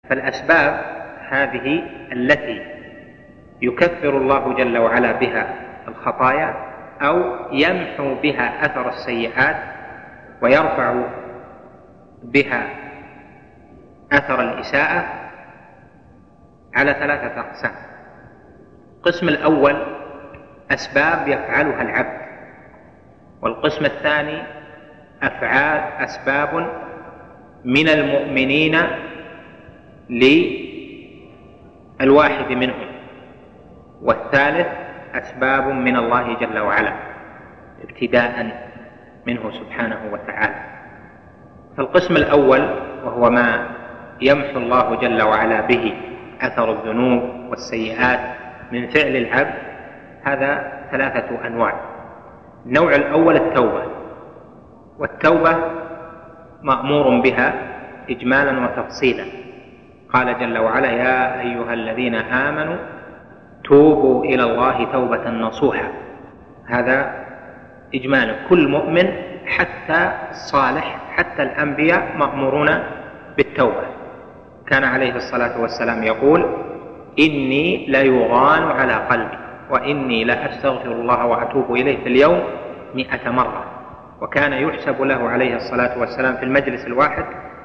فالأسباب هذه التي يكفر الله جل وعلا بها الخطايا أو يمحو بها أثر السيئات ويرفع بها أثر الإساءة على 3 أقسام. القسم الأول أسباب يفعلها العبد، والقسم الثاني أسباب من المؤمنين للواحد منهم، والثالث أسباب من الله جل وعلا ابتداء منه سبحانه وتعالى. فالقسم الأول وهو ما يمحو الله جل وعلا به أثر الذنوب والسيئات من فعل العبد، هذا 3 أنواع. النوع الأول التوبة، والتوبة مأمور بها إجمالا وتفصيلا. قال جل وعلا: يا أيها الذين آمنوا توبوا إلى الله توبة نصوحا. هذا إجمالا، كل مؤمن حتى الصالح حتى الأنبياء مأمورون بالتوبة. كان عليه الصلاة والسلام يقول: إني ليغان على قلبي وإني لأستغفر الله وأتوب إليه في اليوم 100 مرة. وكان يحسب له عليه الصلاة والسلام في المجلس الواحد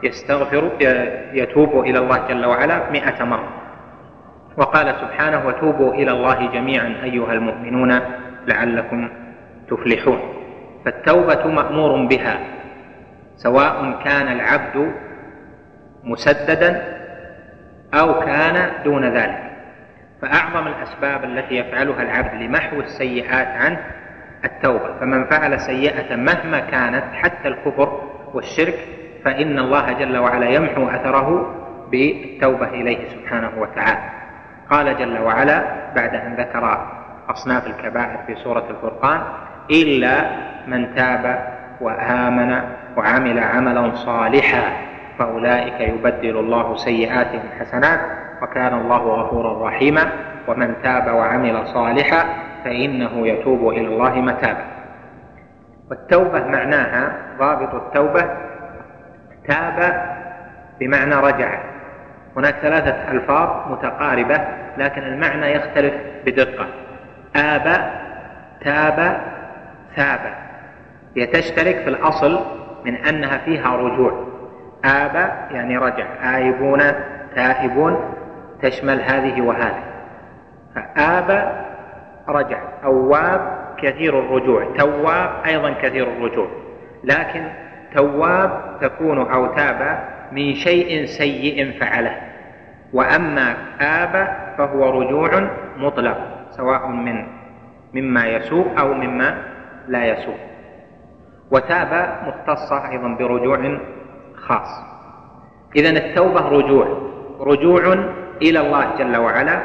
يتوب إلى الله جل وعلا 100 مرة. وقال سبحانه: وتوبوا إلى الله جميعا أيها المؤمنون لعلكم تفلحون. فالتوبة مأمور بها سواء كان العبد مسددا أو كان دون ذلك. فأعظم الأسباب التي يفعلها العبد لمحو السيئات عنه التوبة. فمن فعل سيئة مهما كانت حتى الكفر والشرك فإن الله جل وعلا يمحو أثره بالتوبة إليه سبحانه وتعالى. قال جل وعلا بعد أن ذكر أصناف الكبائر في سورة الفرقان: إلا من تاب وآمن وعمل عملا صالحا فأولئك يبدل الله سيئاتهم حسنات وكان الله غفورا رحيما ومن تاب وعمل صالحا فإنه يتوب إلى الله متابا. والتوبة معناها ضابط التوبة تاب بمعنى رجع. هناك 3 ألفاظ متقاربة لكن المعنى يختلف بدقة: آب، تاب، ثاب. هي تشترك في الأصل من أنها فيها رجوع. آب يعني رجع، آيبون تائبون تشمل هذه وهذه. فآب رجع، أواب كثير الرجوع، تواب أيضا كثير الرجوع. لكن تواب تكون أو تاب من شيء سيء فعله، وأما آب فهو رجوع مطلق سواء مما يسوء أو مما لا يسوء. وتاب مختصة أيضا برجوع خاص. إذن التوبة رجوع إلى الله جل وعلا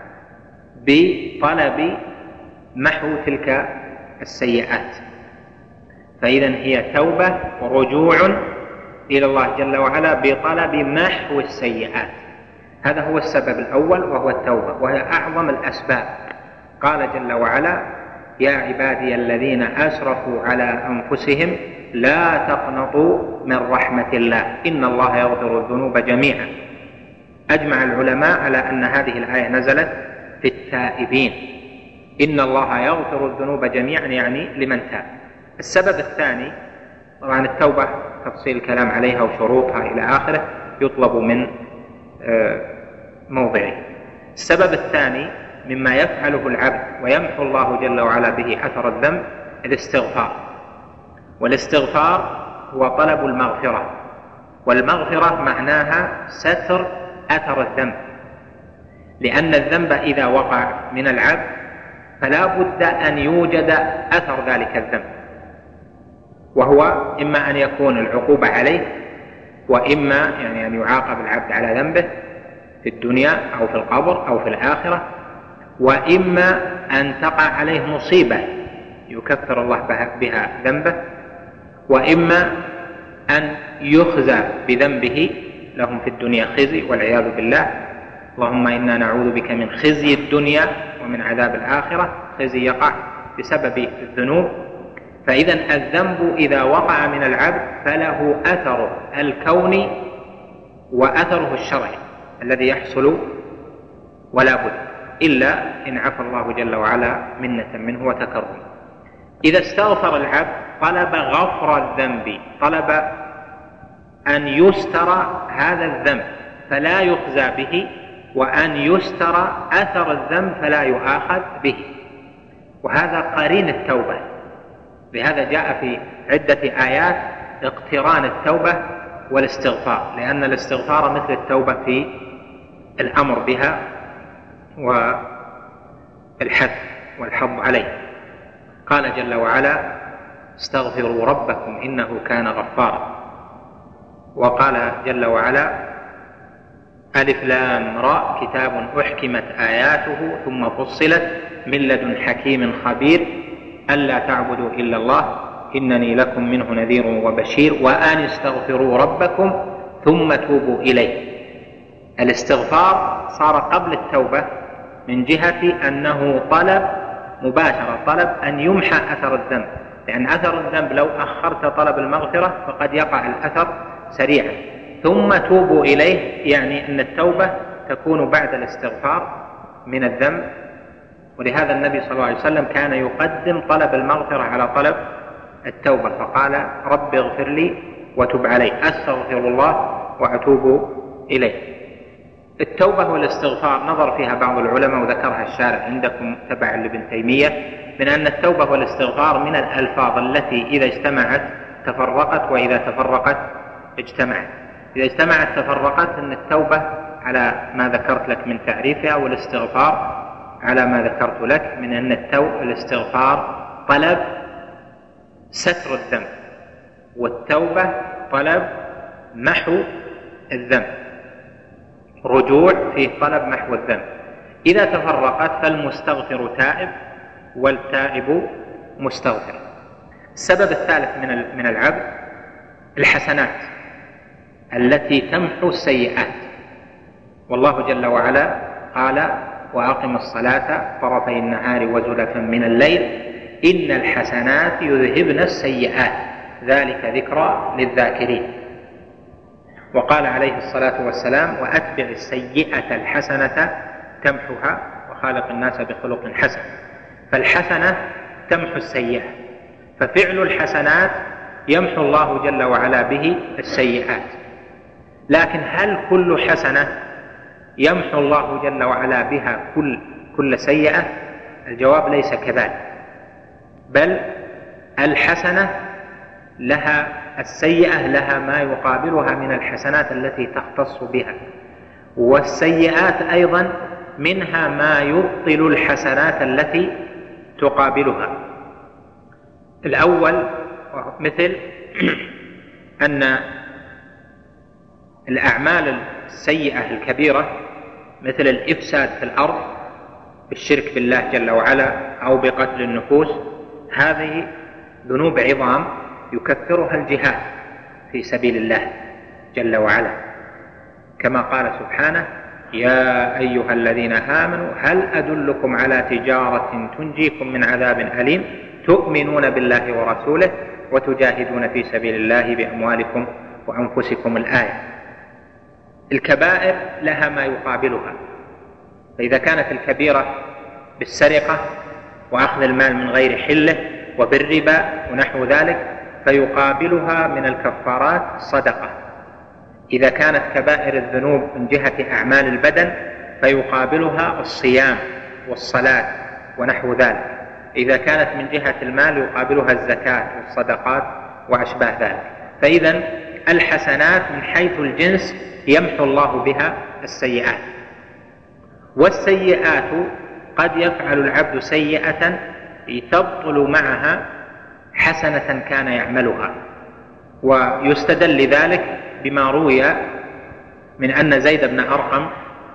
بطلب محو تلك السيئات. فإذن هي توبة ورجوع إلى الله جل وعلا بطلب محو السيئات. هذا هو السبب الأول وهو التوبة، وهي أعظم الأسباب. قال جل وعلا: يا عبادي الذين أسرفوا على أنفسهم لا تقنطوا من رحمة الله إن الله يغفر الذنوب جميعا. أجمع العلماء على أن هذه الآية نزلت في التائبين. إن الله يغفر الذنوب جميعا يعني لمن تاب. السبب الثاني، طبعا التوبة تفصيل الكلام عليها وشروطها إلى آخره يطلب من موضعه. السبب الثاني مما يفعله العبد ويمحو الله جل وعلا به أثر الذنب الاستغفار. والاستغفار هو طلب المغفرة، والمغفرة معناها ستر أثر الذنب، لأن الذنب إذا وقع من العبد فلا بد أن يوجد أثر ذلك الذنب، وهو إما أن يكون العقوبة عليه، وإما يعني أن يعاقب العبد على ذنبه في الدنيا أو في القبر أو في الآخرة، وإما أن تقع عليه مصيبة يكفر الله بها ذنبه، وإما أن يخزى بذنبه لهم في الدنيا خزي والعياذ بالله. اللهم إنا نعوذ بك من خزي الدنيا ومن عذاب الآخرة. خزي يقع بسبب الذنوب. فإذا الذنب إذا وقع من العبد فله أثره الكوني وأثره الشرعي. الذي يحصل ولا بد، إلا إن عفى الله جل وعلا منة منه وتكرم. إذا استغفر العبد طلب غفر الذنب، طلب أن يستر هذا الذنب فلا يخزى به، وأن يستر أثر الذنب فلا يؤاخذ به، وهذا قرين التوبة. لهذا جاء في عدة آيات اقتران التوبة والاستغفار، لأن الاستغفار مثل التوبة في الأمر بها والحث والحض عليه. قال جل وعلا: استغفروا ربكم إنه كان غفارا. وقال جل وعلا: ألف لام را كتاب أحكمت آياته ثم فصلت من لدن حكيم خبير ألا تعبدوا إلا الله إنني لكم منه نذير وبشير وأن استغفروا ربكم ثم توبوا إليه. الاستغفار صار قبل التوبة من جهة أنه طلب مباشرة، طلب أن يمحى أثر الذنب، لأن أثر الذنب لو أخرت طلب المغفرة فقد يقع الأثر سريعا. ثم توبوا إليه يعني أن التوبة تكون بعد الاستغفار من الذنب. ولهذا النبي صلى الله عليه وسلم كان يقدم طلب المغفرة على طلب التوبة، فقال: رب اغفر لي وتب علي، أستغفر الله وأتوب إليه. التوبة والاستغفار نظر فيها بعض العلماء وذكرها الشارح عندكم تبعا لابن تيمية، من أن التوبة والاستغفار من الألفاظ التي إذا اجتمعت تفرقت وإذا تفرقت اجتمعت. إذا اجتمعت تفرقت، أن التوبة على ما ذكرت لك من تعريفها، والاستغفار على ما ذكرت لك من أن الاستغفار طلب ستر الذنب، والتوبة طلب محو الذنب، رجوع في طلب محو الذنب. إذا تفرقت فالمستغفر تائب والتائب مستغفر. السبب الثالث من العبد الحسنات التي تمحو السيئات. والله جل وعلا قال: وأقم الصلاة طرفي النهار وزلفا من الليل إن الحسنات يذهبن السيئات ذلك ذكرى للذاكرين. وقال عليه الصلاة والسلام: وأتبع السيئة الحسنة تمحها وخالق الناس بخلق حسن. فالحسنة تمحو السيئة، ففعل الحسنات يمحو الله جل وعلا به السيئات. لكن هل كل حسنة يمحو الله جل وعلا بها كل سيئة؟ الجواب ليس كذلك، بل الحسنة لها السيئة لها ما يقابلها من الحسنات التي تختص بها، والسيئات أيضا منها ما يبطل الحسنات التي تقابلها. الأول مثل أن الأعمال السيئة الكبيرة مثل الإفساد في الأرض بالشرك بالله جل وعلا أو بقتل النفوس، هذه ذنوب عظام يكفرها الجهاد في سبيل الله جل وعلا، كما قال سبحانه: يا أيها الذين آمنوا هل أدلكم على تجارة تنجيكم من عذاب أليم تؤمنون بالله ورسوله وتجاهدون في سبيل الله بأموالكم وأنفسكم. الآية. الكبائر لها ما يقابلها، فإذا كانت الكبيرة بالسرقة وأخذ المال من غير حله وبالربا ونحو ذلك فيقابلها من الكفارات صدقة. إذا كانت كبائر الذنوب من جهة أعمال البدن فيقابلها الصيام والصلاة ونحو ذلك. إذا كانت من جهة المال يقابلها الزكاة والصدقات وأشباه ذلك. فإذا الحسنات من حيث الجنس يمحو الله بها السيئات، والسيئات قد يفعل العبد سيئة تبطل معها حسنة كان يعملها. ويستدل لذلك بما روي من أن زيد بن أرقم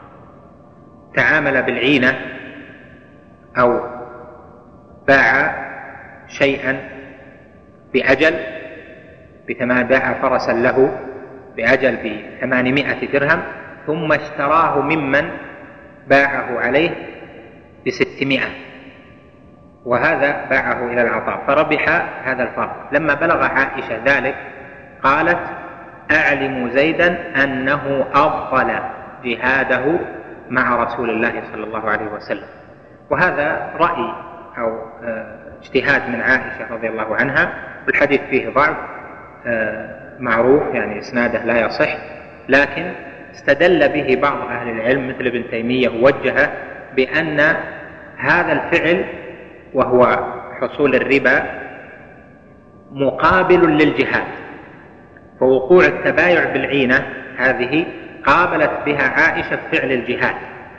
تعامل بالعينة أو باع شيئا بأجل باع فرسا له بأجل ب800 درهم، ثم اشتراه ممن باعه عليه ب600، وهذا باعه إلى العطاء فربح هذا الفرق. لما بلغ عائشة ذلك قالت: أعلم زيدا أنه أبطل جهاده مع رسول الله صلى الله عليه وسلم. وهذا رأي أو اجتهاد من عائشة رضي الله عنها، والحديث فيه ضعف معروف، يعني إسناده لا يصح، لكن استدل به بعض أهل العلم مثل ابن تيمية ووجهه بأن هذا الفعل وهو حصول الربا مقابل للجهاد، فوقوع التبايع بالعينة هذه قابلت بها عائشة فعل الجهاد،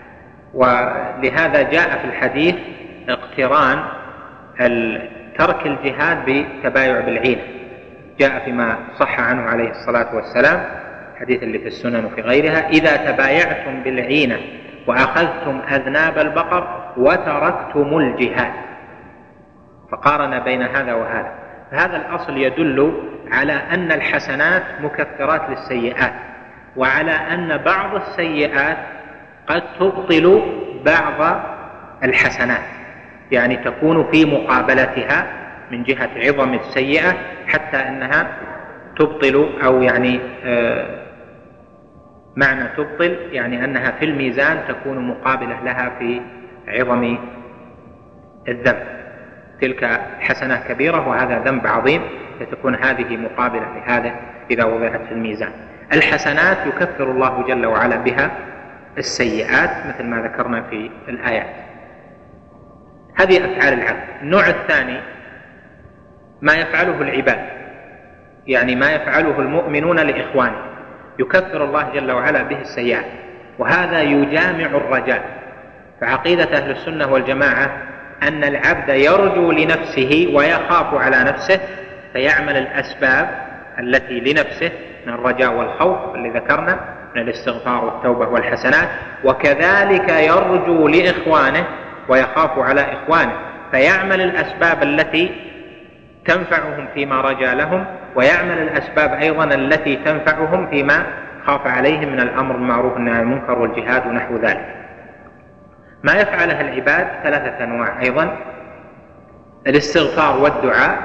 ولهذا جاء في الحديث اقتران ترك الجهاد بتبايع بالعينة. جاء فيما صح عنه عليه الصلاة والسلام، حديث اللي في السنن وفي غيرها: إذا تبايعتم بالعينة وأخذتم أذناب البقر وتركتم الجهاد. فقارن بين هذا وهذا. هذا الأصل يدل على أن الحسنات مكفرات للسيئات، وعلى أن بعض السيئات قد تبطل بعض الحسنات، يعني تكون في مقابلتها من جهة عظم السيئة حتى أنها تبطل، أو يعني معنى تبطل يعني أنها في الميزان تكون مقابلة لها في عظم الذنب. تلك حسنة كبيرة وهذا ذنب عظيم، فتكون هذه مقابلة لهذا إذا وضعت في الميزان. الحسنات يكفر الله جل وعلا بها السيئات مثل ما ذكرنا في الآيات. هذه أفعال العبد. النوع الثاني ما يفعله العباد، يعني ما يفعله المؤمنون لإخوانه، يكفر الله جل وعلا به السيئات، وهذا يجامع الرجاء. فعقيدة أهل السنة والجماعة أن العبد يرجو لنفسه ويخاف على نفسه، فيعمل الأسباب التي لنفسه من الرجاء والخوف اللي ذكرنا من الاستغفار والتوبة والحسنات، وكذلك يرجو لإخوانه ويخاف على إخوانه، فيعمل الأسباب التي تنفعهم فيما رجى لهم، ويعمل الأسباب أيضا التي تنفعهم فيما خاف عليهم من الأمر بالمعروف والنهي عن المنكر والجهاد ونحو ذلك. ما يفعلها العباد ثلاثة أنواع أيضا: الاستغفار والدعاء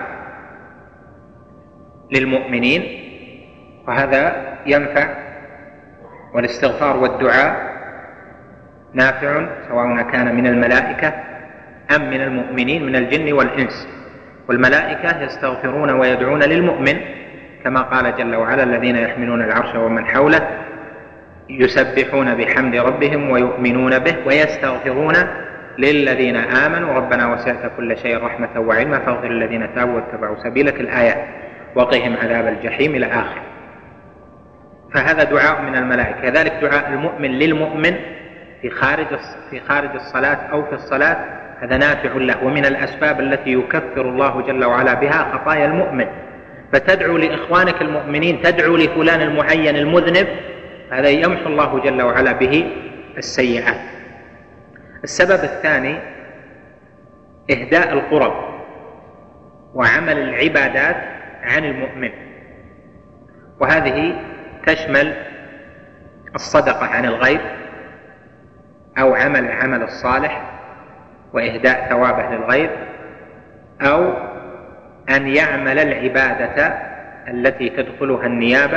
للمؤمنين، وهذا ينفع، والاستغفار والدعاء نافع سواء كان من الملائكة أم من المؤمنين من الجن والإنس. والملائكة يستغفرون ويدعون للمؤمن كما قال جل وعلا: الذين يحملون العرش ومن حوله يسبحون بحمد ربهم ويؤمنون به ويستغفرون للذين آمنوا ربنا وسعت كل شيء رحمة وعلما فاغفر الذين تابوا واتبعوا سبيلك، الآيات، وقهم عذاب الجحيم إلى آخر. فهذا دعاء من الملائكة. كذلك دعاء المؤمن للمؤمن في خارج الصلاة أو في الصلاة، هذا نافع له، ومن الأسباب التي يكفر الله جل وعلا بها خطايا المؤمن. فتدعو لإخوانك المؤمنين، تدعو لفلان المعين المذنب، هذا يمحو الله جل وعلا به السيئات. السبب الثاني إهداء القرب وعمل العبادات عن المؤمن، وهذه تشمل الصدقة عن الغير، أو عمل الصالح وإهداء ثوابه للغير، أو أن يعمل العبادة التي تدخلها النيابة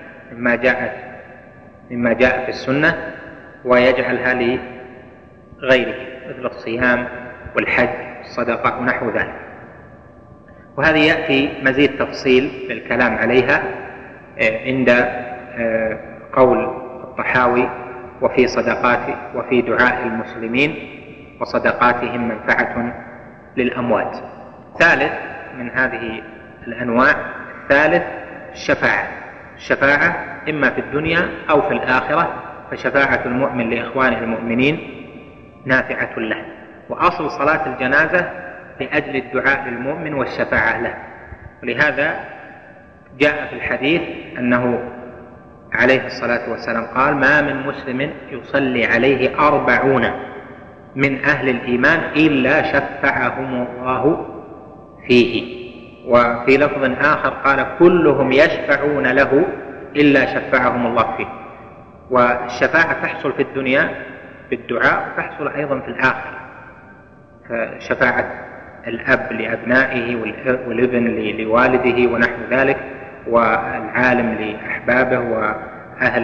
مما جاء في السنة ويجعلها لغيره، مثل الصيام والحج والصدقة ونحو ذلك. وهذه يأتي مزيد تفصيل للكلام عليها عند قول الطحاوي: وفي دعاء المسلمين وصدقاتهم منفعة للأموات. ثالث من هذه الأنواع، الثالث الشفاعة إما في الدنيا أو في الآخرة، فشفاعة المؤمن لإخوانه المؤمنين نافعة له. وأصل صلاة الجنازة لأجل الدعاء للمؤمن والشفاعة له، ولهذا جاء في الحديث أنه عليه الصلاة والسلام قال: ما من مسلم يصلي عليه 40 من أهل الإيمان إلا شفعهم الله فيه. وفي لفظ آخر قال: كلهم يشفعون له إلا شفعهم الله فيه. والشفاعة تحصل في الدنيا بالدعاء، وتحصل أيضا في الآخرة. فشفاعة الأب لأبنائه والابن لوالده ونحو ذلك، والعالم لأحبابه وأهل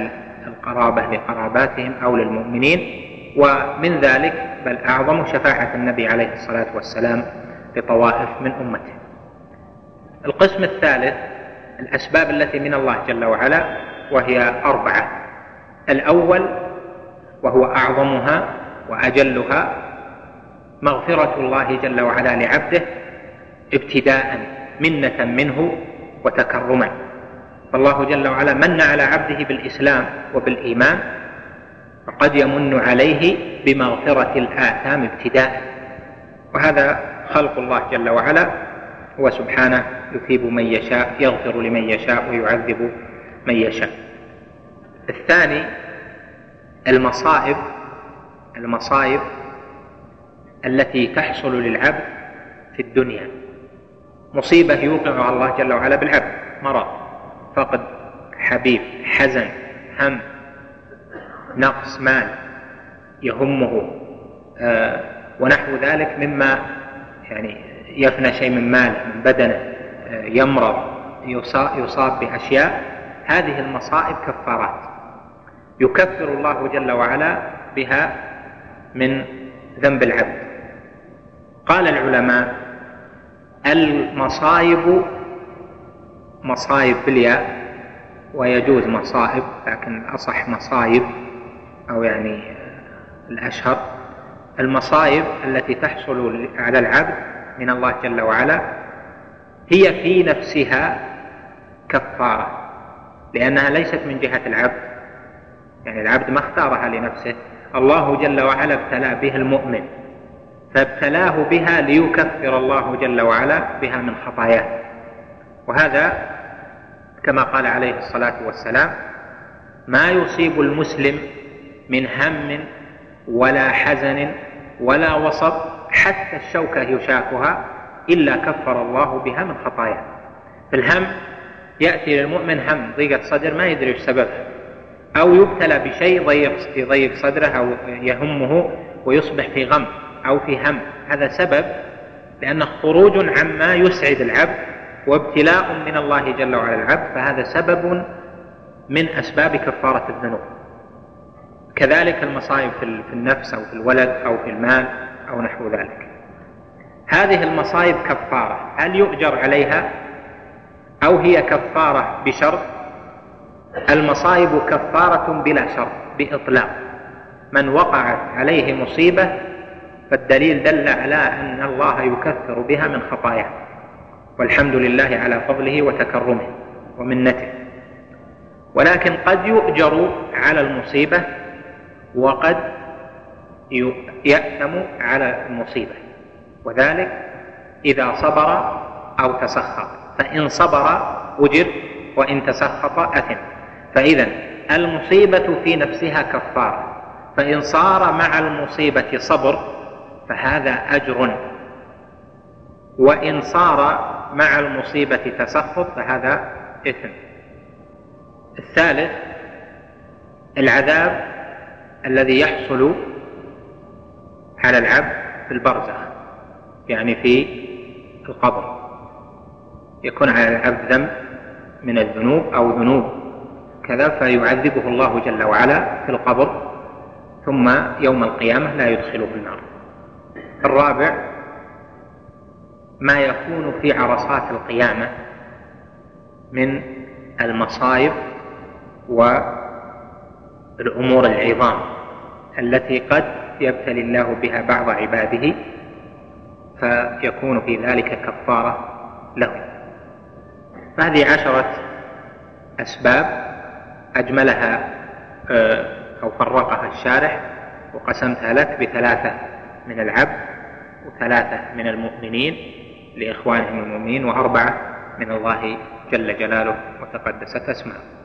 القرابة لقراباتهم أو للمؤمنين. ومن ذلك بل أعظم شفاعة النبي عليه الصلاة والسلام لطوائف من أمته. القسم الثالث الأسباب التي من الله جل وعلا، وهي 4. الأول وهو أعظمها وأجلها مغفرة الله جل وعلا لعبده ابتداء منة منه وتكرما. فالله جل وعلا من على عبده بالإسلام وبالإيمان، فقد يمن عليه بمغفرة الآثام ابتداء، وهذا خلق الله جل وعلا، هو سبحانه يثيب من يشاء، يغفر لمن يشاء ويعذب من يشاء. الثاني المصائب التي تحصل للعبد في الدنيا، مصيبة يوقعها الله جل وعلا بالعبد، مرض، فقد حبيب، حزن، هم، نقص مال يهمه ونحو ذلك مما يعني يفنى شيء من ماله من بدنه، يمرض، يصاب بأشياء. هذه المصائب كفارات يكفر الله جل وعلا بها من ذنب العبد. قال العلماء المصائب مصائب بالياء، ويجوز مصائب، لكن أصح مصائب أو يعني الأشهر. المصائب التي تحصل على العبد من الله جل وعلا هي في نفسها كفارة، لأنها ليست من جهة العبد، يعني العبد ما اختارها لنفسه، الله جل وعلا ابتلى بها المؤمن، فابتلاه بها ليكفر الله جل وعلا بها من خطاياه. وهذا كما قال عليه الصلاة والسلام: ما يصيب المسلم من هم ولا حزن ولا وصب حتى الشوكة يشاكها إلا كفر الله بها من خطاياه. الهم يأتي للمؤمن هم، ضيقة صدر ما يدري ايش سببها، أو يبتلى بشيء يضيق صدره أو يهمه ويصبح في غم أو في هم، هذا سبب، لأنه خروج عما يسعد العبد وابتلاء من الله جل وعلا العبد، فهذا سبب من أسباب كفارة الذنوب. كذلك المصائب في النفس أو في الولد أو في المال أو نحو ذلك. هذه المصائب كفارة، هل يؤجر عليها أو هي كفارة بشرط؟ المصائب كفارة بلا شرط بإطلاق، من وقعت عليه مصيبة فالدليل دل على أن الله يكفر بها من خطاياه، والحمد لله على فضله وتكرمه ومنته. ولكن قد يؤجر على المصيبة وقد يأثم على المصيبة، وذلك إذا صبر أو تسخط، فإن صبر أجر وإن تسخط أثم. فإذا المصيبة في نفسها كفارة، فإن صار مع المصيبة صبر فهذا أجر، وإن صار مع المصيبة تسخط فهذا إثم. الثالث العذاب الذي يحصل على العبد في البرزخ، يعني في القبر، يكون على العبد ذنب من الذنوب أو ذنوب كذا فيعذبه الله جل وعلا في القبر، ثم يوم القيامة لا يدخله النار. الرابع ما يكون في عرصات القيامة من المصائب والأمور العظام التي قد يبتلي الله بها بعض عباده، فيكون في ذلك كفارة له. فهذه 10 أسباب أجملها أو فرقها الشارح وقسمتها لك ب3 من العبد، و3 من المؤمنين لإخوانهم المؤمنين، و4 من الله جل جلاله وتقدست اسمه.